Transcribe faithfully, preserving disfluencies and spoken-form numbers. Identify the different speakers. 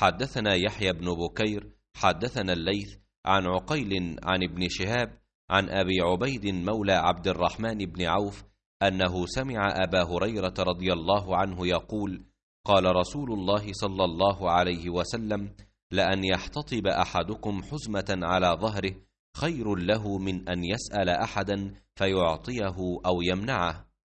Speaker 1: حدثنا يحيى بن بكير حدثنا الليث عن عقيل عن ابن شهاب عن أبي عبيد مولى عبد الرحمن بن عوف أنه سمع أبا هريرة رضي الله عنه يقول: قال رسول الله صلى الله عليه وسلم: لأن يحتطب أحدكم حزمة على ظهره خير له من أن يسأل أحدا فيعطيه أو يمنعه.